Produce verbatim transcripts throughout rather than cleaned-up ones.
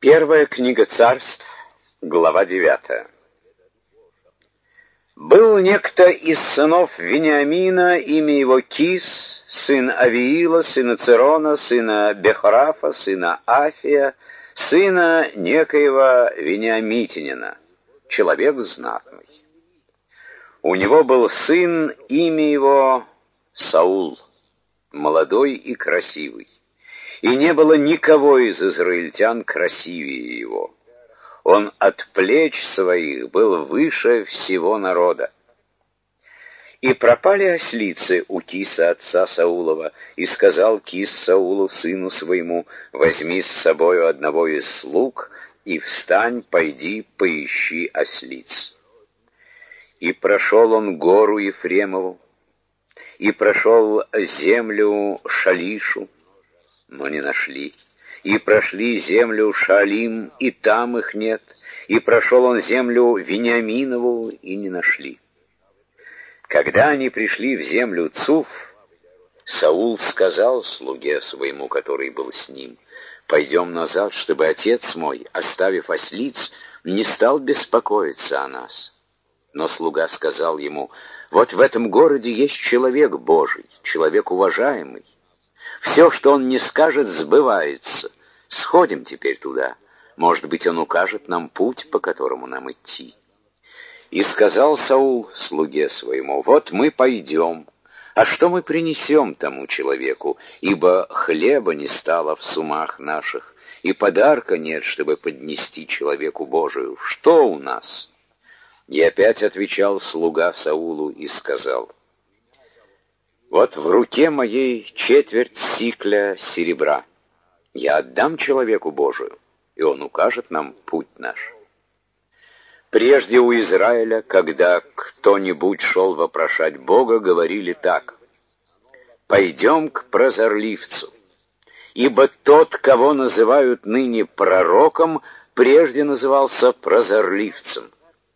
Первая книга Царств, глава девятая. Был некто из сынов Вениамина, имя его Кис, сын Авиила, сына Цирона, сына Бехорафа, сына Афия, сына некоего Вениамитянина, человек знатный. У него был сын, имя его Саул, молодой и красивый, и не было никого из израильтян красивее его. Он от плеч своих был выше всего народа. И пропали ослицы у Киса, отца Саулова, и сказал Кис Саулу, сыну своему: возьми с собою одного из слуг, и встань, пойди, поищи ослиц. И прошел он гору Ефремову, и прошел землю Шалишу, но не нашли. И прошли землю Шаалим, и там их нет. И прошел он землю Вениаминову, и не нашли. Когда они пришли в землю Цуф, Саул сказал слуге своему, который был с ним: пойдем назад, чтобы отец мой, оставив ослиц, не стал беспокоиться о нас. Но слуга сказал ему: вот в этом городе есть человек Божий, человек уважаемый. Все, что он не скажет, сбывается. Сходим теперь туда. Может быть, он укажет нам путь, по которому нам идти. И сказал Саул слуге своему: вот мы пойдем. А что мы принесем тому человеку? Ибо хлеба не стало в сумах наших, и подарка нет, чтобы поднести человеку Божию. Что у нас? И опять отвечал слуга Саулу и сказал: вот в руке моей четверть сикля серебра. Я отдам человеку Божию, и он укажет нам путь наш. Прежде у Израиля, когда кто-нибудь шел вопрошать Бога, говорили так: пойдем к прозорливцу, ибо тот, кого называют ныне пророком, прежде назывался прозорливцем.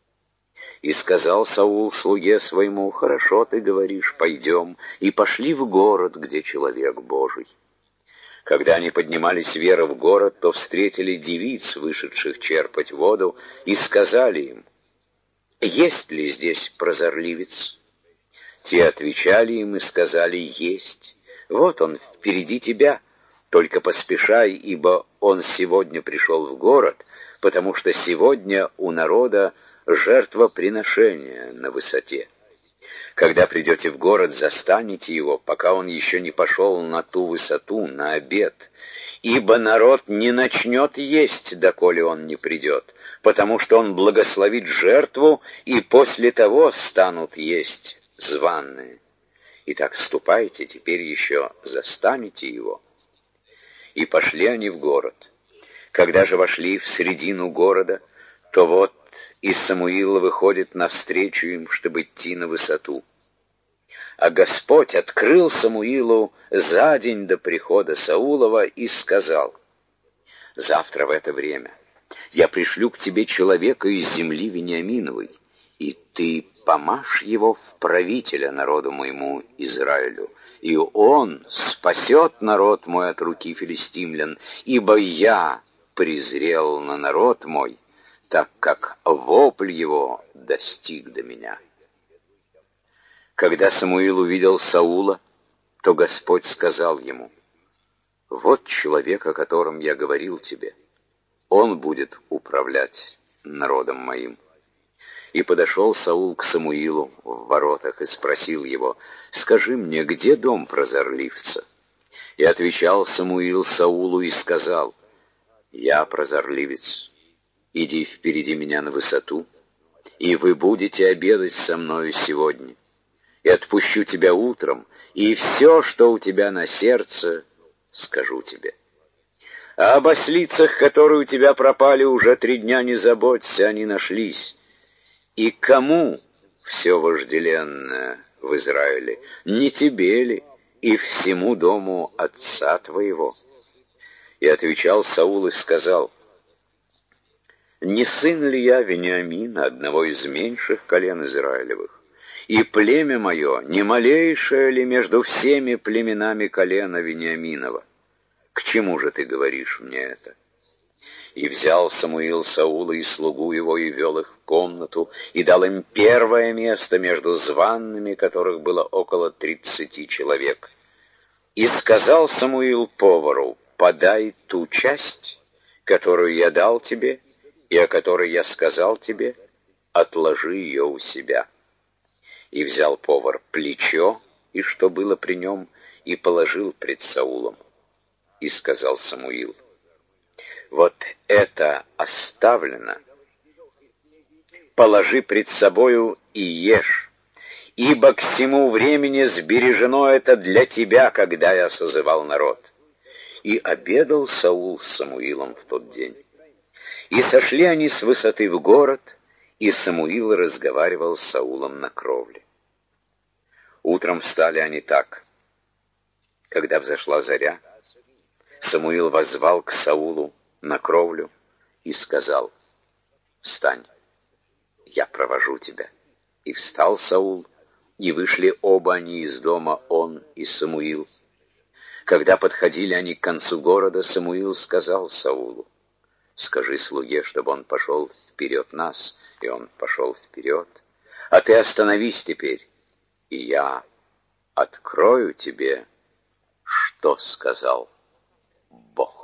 И сказал Саул слуге своему: хорошо ты говоришь, пойдем. И пошли в город, где человек Божий. Когда они поднимались веры в город, то встретили девиц, вышедших черпать воду, и сказали им: есть ли здесь прозорливец? Те отвечали им и сказали: есть. Вот он впереди тебя, только поспешай, ибо он сегодня пришел в город, потому что сегодня у народа жертвоприношение на высоте. Когда придете в город, застанете его, пока он еще не пошел на ту высоту, на обед. Ибо народ не начнет есть, доколе он не придет, потому что он благословит жертву, и после того станут есть званые. Итак, ступайте, теперь еще застанете его. И пошли они в город. Когда же вошли в средину города, то вот и Самуил выходит навстречу им, чтобы идти на высоту. А Господь открыл Самуилу за день до прихода Саулова и сказал: завтра в это время я пришлю к тебе человека из земли Вениаминовой, и ты помажь его в правителя народу моему Израилю, и он спасет народ мой от руки филистимлян, ибо я презрел на народ мой, так как вопль его достиг до меня. Когда Самуил увидел Саула, то Господь сказал ему: вот человек, о котором я говорил тебе, он будет управлять народом моим. И подошел Саул к Самуилу в воротах и спросил его: скажи мне, где дом прозорливца? И отвечал Самуил Саулу и сказал: я прозорливец. Иди впереди меня на высоту, и вы будете обедать со мною сегодня. И отпущу тебя утром, и все, что у тебя на сердце, скажу тебе. А об ослицах, которые у тебя пропали, уже три дня не заботься, они нашлись. И кому все вожделенное в Израиле? Не тебе ли и всему дому отца твоего? И отвечал Саул и сказал: не сын ли я Вениамина, одного из меньших колен Израилевых? И племя мое не малейшее ли между всеми племенами колена Вениаминова? К чему же ты говоришь мне это? И взял Самуил Саула и слугу его, и вел их в комнату, и дал им первое место между званными, которых было около тридцати человек. И сказал Самуил повару: «Подай ту часть, которую я дал тебе, и о которой я сказал тебе, отложи ее у себя». И взял повар плечо, и что было при нем, и положил пред Саулом. И сказал Самуил: «Вот это оставлено, положи пред собою и ешь, ибо к сему времени сбережено это для тебя, когда я созывал народ». И обедал Саул с Самуилом в тот день. И сошли они с высоты в город, и Самуил разговаривал с Саулом на кровле. Утром встали они так. Когда взошла заря, Самуил воззвал к Саулу на кровлю и сказал: «Встань, я провожу тебя». И встал Саул, и вышли оба они из дома, он и Самуил. Когда подходили они к концу города, Самуил сказал Саулу: «Скажи слуге, чтобы он пошел вперед нас». И он пошел вперед. «А ты остановись теперь, и я открою тебе, что сказал Бог».